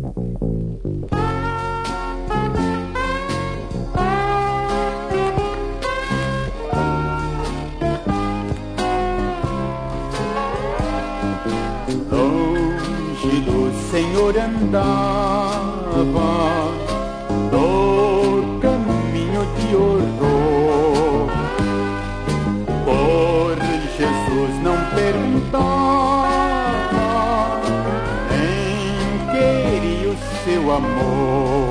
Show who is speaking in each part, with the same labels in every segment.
Speaker 1: Longe do Senhor andava, do caminho de horror. Por Jesus não perguntava, nem queria o seu amor.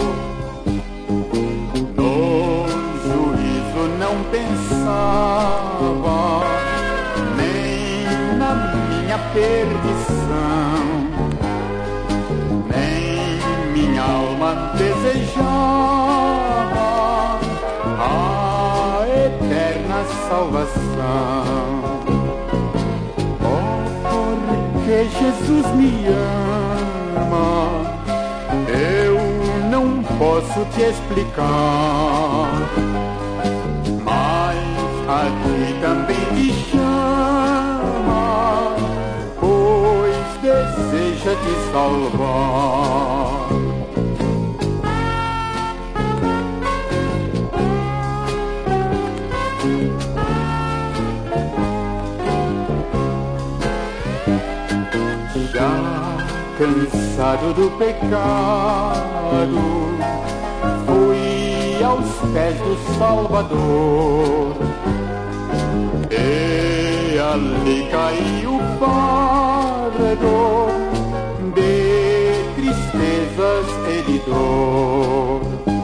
Speaker 1: No juízo não pensava, nem na minha perdição, nem minha alma desejava a eterna salvação. Oh, porque Jesus me ama, eu não posso te explicar, mas a ti também te chama, pois deseja te salvar. Já cansado do pecado, fui aos pés do Salvador, e ali caiu o fardo de tristezas e de dor.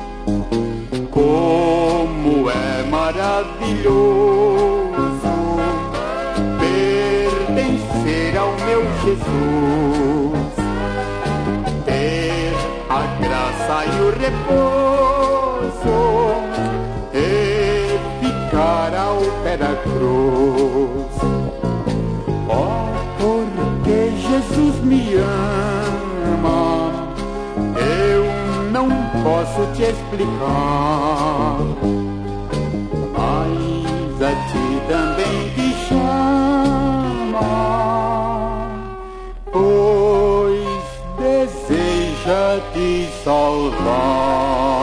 Speaker 1: Como é maravilhoso pertencer ao meu Jesus, ter a graça e o repouso e ficar ao pé da cruz. Oh, porque Jesus me ama, eu não posso te explicar, mas a ti também te chama, pois deseja te salvar.